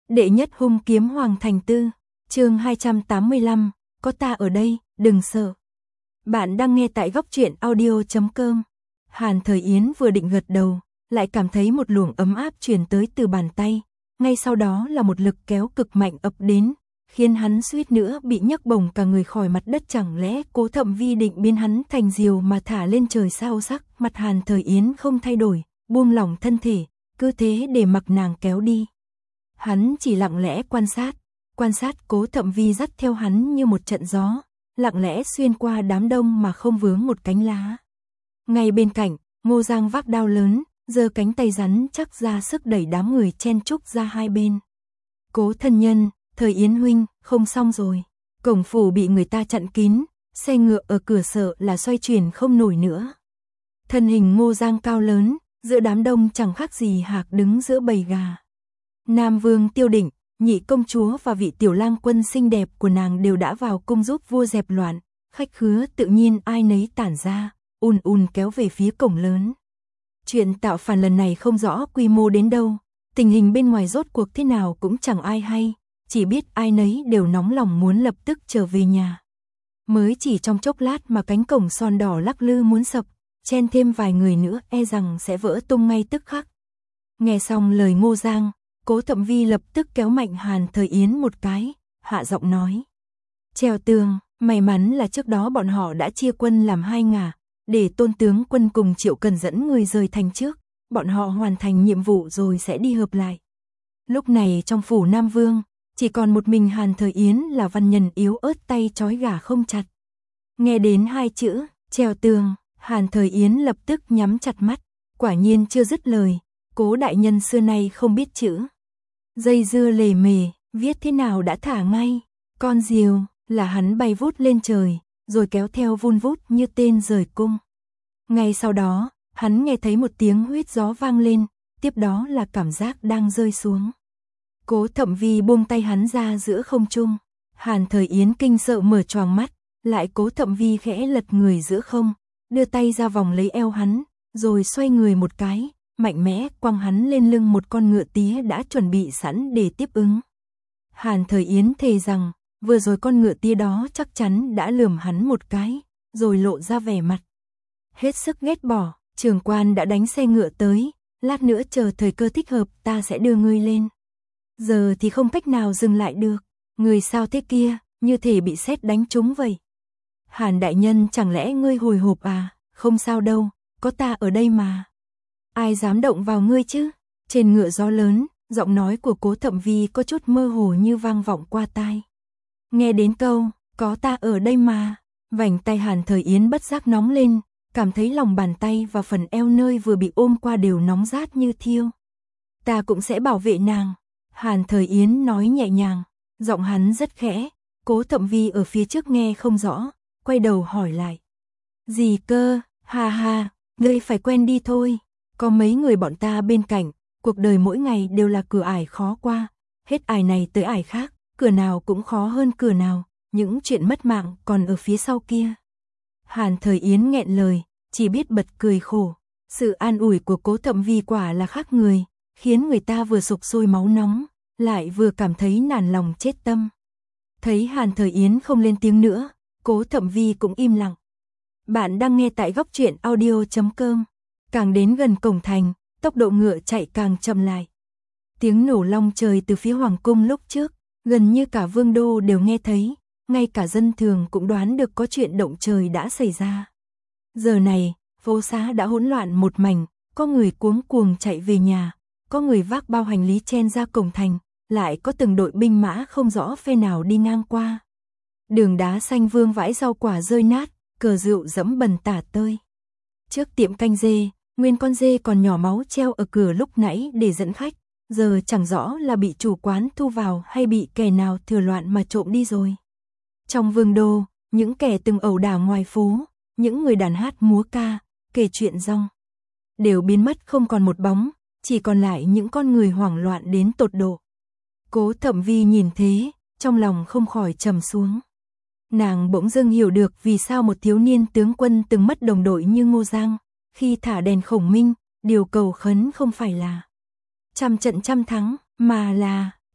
Đệ nhất hung kiếm Hoàng Thành Tư, chương 285, có ta ở đây, đừng sợ. Bạn đang nghe tại góc truyện audio.com. Hàn Thời Yến vừa định gật đầu, lại cảm thấy một luồng ấm áp truyền tới từ bàn tay, ngay sau đó là một lực kéo cực mạnh ập đến, khiến hắn suýt nữa bị nhấc bổng cả người khỏi mặt đất. Chẳng lẽ Cố Thậm Vi định biến hắn thành diều mà thả lên trời sao? Sắc mặt Hàn Thời Yến không thay đổi, buông lỏng thân thể, cứ thế để mặc nàng kéo đi. Hắn chỉ lặng lẽ quan sát Cố Thậm Vi dắt theo hắn như một trận gió, lặng lẽ xuyên qua đám đông mà không vướng một cánh lá. Ngay bên cạnh, Ngô Giang vác đao lớn, giơ cánh tay rắn chắc ra sức đẩy đám người chen chúc ra hai bên. Cố thân nhân, Thời Yến huynh, không xong rồi. Cổng phủ bị người ta chặn kín, xe ngựa ở cửa sợ là xoay chuyển không nổi nữa. Thân hình Ngô Giang cao lớn, giữa đám đông chẳng khác gì hạc đứng giữa bầy gà. Nam Vương Tiêu Định, nhị công chúa và vị tiểu lang quân xinh đẹp của nàng đều đã vào cung giúp vua dẹp loạn, khách khứa tự nhiên ai nấy tản ra, ùn kéo về phía cổng lớn. Chuyện tạo phản lần này không rõ quy mô đến đâu, tình hình bên ngoài rốt cuộc thế nào cũng chẳng ai hay, chỉ biết ai nấy đều nóng lòng muốn lập tức trở về nhà. Mới chỉ trong chốc lát mà cánh cổng son đỏ lắc lư muốn sập, chen thêm vài người nữa e rằng sẽ vỡ tung ngay tức khắc. Nghe xong lời Ngô Giang, Cố Thậm Vi lập tức kéo mạnh Hàn Thời Yến một cái, hạ giọng nói. Treo tường, may mắn là trước đó bọn họ đã chia quân làm hai ngả, để Tôn tướng quân cùng Triệu Cần dẫn người rời thành trước, bọn họ hoàn thành nhiệm vụ rồi sẽ đi hợp lại. Lúc này trong phủ Nam Vương, chỉ còn một mình Hàn Thời Yến là văn nhân yếu ớt tay trói gà không chặt. Nghe đến hai chữ, treo tường, Hàn Thời Yến lập tức nhắm chặt mắt, quả nhiên chưa dứt lời, Cố đại nhân xưa nay không biết chữ. Dây dưa lề mề, viết thế nào đã thả ngay, con diều, là hắn bay vút lên trời, rồi kéo theo vun vút như tên rời cung. Ngay sau đó, hắn nghe thấy một tiếng huýt gió vang lên, tiếp đó là cảm giác đang rơi xuống. Cố Thậm Vi buông tay hắn ra giữa không trung, Hàn Thời Yến kinh sợ mở choàng mắt, lại Cố Thậm Vi khẽ lật người giữa không, đưa tay ra vòng lấy eo hắn, rồi xoay người một cái, mạnh mẽ quăng hắn lên lưng một con ngựa tía đã chuẩn bị sẵn để tiếp ứng. Hàn Thời Yến thề rằng, vừa rồi con ngựa tía đó chắc chắn đã lườm hắn một cái, rồi lộ ra vẻ mặt hết sức ghét bỏ. Trưởng quan đã đánh xe ngựa tới, lát nữa chờ thời cơ thích hợp ta sẽ đưa ngươi lên. Giờ thì không cách nào dừng lại được, người sao thế kia, như thể bị sét đánh trúng vậy. Hàn đại nhân, chẳng lẽ ngươi hồi hộp à? Không sao đâu, có ta ở đây mà. Ai dám động vào ngươi chứ? Trên ngựa gió lớn, giọng nói của Cố Thậm Vi có chút mơ hồ như vang vọng qua tai. Nghe đến câu, có ta ở đây mà, vành tay Hàn Thời Yến bất giác nóng lên, cảm thấy lòng bàn tay và phần eo nơi vừa bị ôm qua đều nóng rát như thiêu. Ta cũng sẽ bảo vệ nàng, Hàn Thời Yến nói nhẹ nhàng, giọng hắn rất khẽ. Cố Thậm Vi ở phía trước nghe không rõ, quay đầu hỏi lại. Gì cơ? Ha, ngươi phải quen đi thôi. Có mấy người bọn ta bên cạnh, cuộc đời mỗi ngày đều là cửa ải khó qua, hết ải này tới ải khác, cửa nào cũng khó hơn cửa nào, những chuyện mất mạng còn ở phía sau kia. Hàn Thời Yến nghẹn lời, chỉ biết bật cười khổ, sự an ủi của Cố Thậm Vi quả là khác người, khiến người ta vừa sục sôi máu nóng, lại vừa cảm thấy nản lòng chết tâm. Thấy Hàn Thời Yến không lên tiếng nữa, Cố Thậm Vi cũng im lặng. Bạn đang nghe tại góc truyện audio.com. Càng đến gần cổng thành, tốc độ ngựa chạy càng chậm lại. Tiếng nổ long trời từ phía hoàng cung lúc trước, gần như cả vương đô đều nghe thấy, ngay cả dân thường cũng đoán được có chuyện động trời đã xảy ra. Giờ này, phố xá đã hỗn loạn một mảnh, có người cuống cuồng chạy về nhà, có người vác bao hành lý chen ra cổng thành, lại có từng đội binh mã không rõ phe nào đi ngang qua. Đường đá xanh vương vãi rau quả rơi nát, cờ rượu dẫm bần tả tơi. Trước tiệm canh dê, nguyên con dê còn nhỏ máu treo ở cửa lúc nãy để dẫn khách, giờ chẳng rõ là bị chủ quán thu vào hay bị kẻ nào thừa loạn mà trộm đi rồi. Trong vương đô, những kẻ từng ẩu đả ngoài phố, những người đàn hát múa ca, kể chuyện rong, đều biến mất không còn một bóng, chỉ còn lại những con người hoảng loạn đến tột độ. Cố Thậm Vi nhìn thế, trong lòng không khỏi trầm xuống. Nàng bỗng dưng hiểu được vì sao một thiếu niên tướng quân từng mất đồng đội như Ngô Giang, khi thả đèn khổng minh, điều cầu khấn không phải là trăm trận trăm thắng, mà là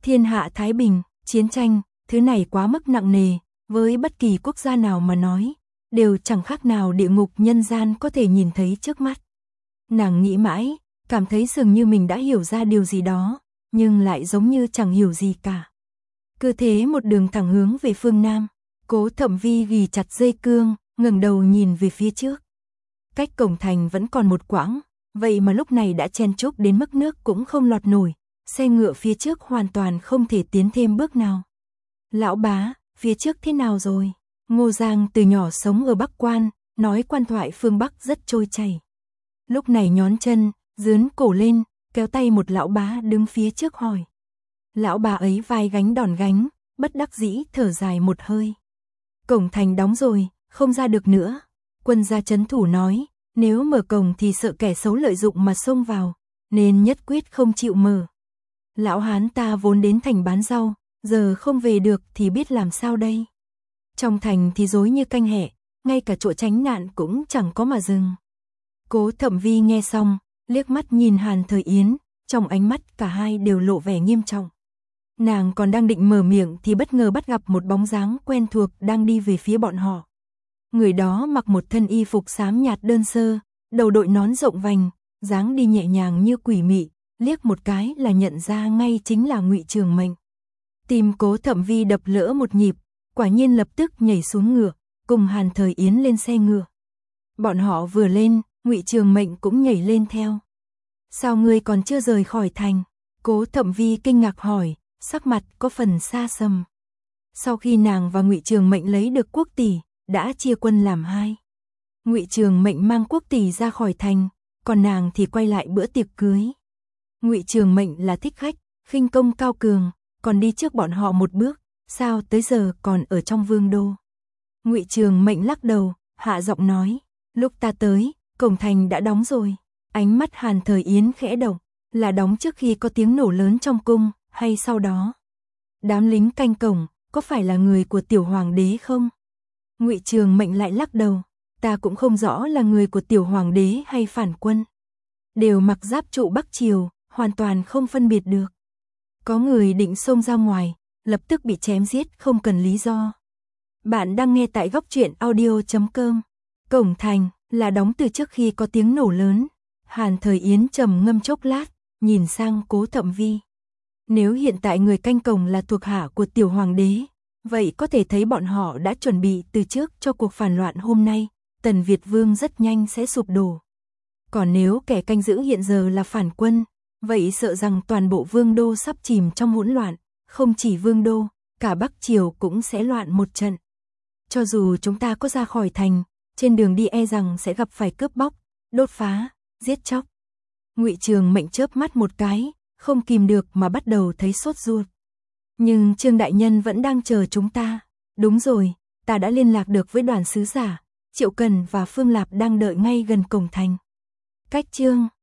Thiên hạ thái bình, chiến tranh, thứ này quá mức nặng nề, với bất kỳ quốc gia nào mà nói, đều chẳng khác nào địa ngục nhân gian có thể nhìn thấy trước mắt. Nàng nghĩ mãi, cảm thấy dường như mình đã hiểu ra điều gì đó, nhưng lại giống như chẳng hiểu gì cả. Cứ thế một đường thẳng hướng về phương Nam, Cố Thẩm Vi ghì chặt dây cương, ngẩng đầu nhìn về phía trước. Cách cổng thành vẫn còn một quãng, vậy mà lúc này đã chen chúc đến mức nước cũng không lọt nổi, xe ngựa phía trước hoàn toàn không thể tiến thêm bước nào. Lão bá, phía trước thế nào rồi? Ngô Giang từ nhỏ sống ở Bắc Quan, nói quan thoại phương Bắc rất trôi chảy. Lúc này nhón chân, dướn cổ lên, kéo tay một lão bá đứng phía trước hỏi. Lão bá ấy vai gánh đòn gánh, bất đắc dĩ thở dài một hơi. Cổng thành đóng rồi, không ra được nữa. Quân gia trấn thủ nói, nếu mở cổng thì sợ kẻ xấu lợi dụng mà xông vào, nên nhất quyết không chịu mở. Lão hán ta vốn đến thành bán rau, giờ không về được thì biết làm sao đây. Trong thành thì rối như canh hẹ, ngay cả chỗ tránh nạn cũng chẳng có mà dừng. Cố Thẩm Vi nghe xong, liếc mắt nhìn Hàn Thời Yến, trong ánh mắt cả hai đều lộ vẻ nghiêm trọng. Nàng còn đang định mở miệng thì bất ngờ bắt gặp một bóng dáng quen thuộc đang đi về phía bọn họ. Người đó mặc một thân y phục xám nhạt đơn sơ, đầu đội nón rộng vành, dáng đi nhẹ nhàng như quỷ mị, liếc một cái là nhận ra ngay chính là Ngụy Trường Mệnh. Tim Cố Thẩm Vi đập lỡ một nhịp, quả nhiên lập tức nhảy xuống ngựa, cùng Hàn Thời Yến lên xe ngựa. Bọn họ vừa lên, Ngụy Trường Mệnh cũng nhảy lên theo. Sao ngươi còn chưa rời khỏi thành? Cố Thẩm Vi kinh ngạc hỏi, sắc mặt có phần xa xăm. Sau khi nàng và Ngụy Trường Mệnh lấy được quốc tỷ, đã chia quân làm hai. Ngụy Trường Mệnh mang quốc tỷ ra khỏi thành, còn nàng thì quay lại bữa tiệc cưới. Ngụy Trường Mệnh là thích khách, khinh công cao cường, còn đi trước bọn họ một bước, sao tới giờ còn ở trong vương đô. Ngụy Trường Mệnh lắc đầu, hạ giọng nói, lúc ta tới, cổng thành đã đóng rồi. Ánh mắt Hàn Thời Yến khẽ động, là đóng trước khi có tiếng nổ lớn trong cung, hay sau đó? Đám lính canh cổng, có phải là người của tiểu hoàng đế không? Ngụy Trường Mệnh lại lắc đầu, ta cũng không rõ là người của tiểu hoàng đế hay phản quân. Đều mặc giáp trụ Bắc Triều, hoàn toàn không phân biệt được. Có người định xông ra ngoài, lập tức bị chém giết không cần lý do. Bạn đang nghe tại góc truyện audio.com. Cổng thành là đóng từ trước khi có tiếng nổ lớn. Hàn Thời Yến trầm ngâm chốc lát, nhìn sang Cố Thẩm Vi. Nếu hiện tại người canh cổng là thuộc hạ của tiểu hoàng đế, vậy có thể thấy bọn họ đã chuẩn bị từ trước cho cuộc phản loạn hôm nay, Tần Việt Vương rất nhanh sẽ sụp đổ. Còn nếu kẻ canh giữ hiện giờ là phản quân, vậy sợ rằng toàn bộ vương đô sắp chìm trong hỗn loạn, không chỉ vương đô, cả Bắc Triều cũng sẽ loạn một trận. Cho dù chúng ta có ra khỏi thành, trên đường đi e rằng sẽ gặp phải cướp bóc, đốt phá, giết chóc. Ngụy Trường Mệnh chớp mắt một cái, không kìm được mà bắt đầu thấy sốt ruột. Nhưng Trương đại nhân vẫn đang chờ chúng ta. Đúng rồi, ta đã liên lạc được với đoàn sứ giả, Triệu Cần và Phương Lạp đang đợi ngay gần cổng thành. Cách Trương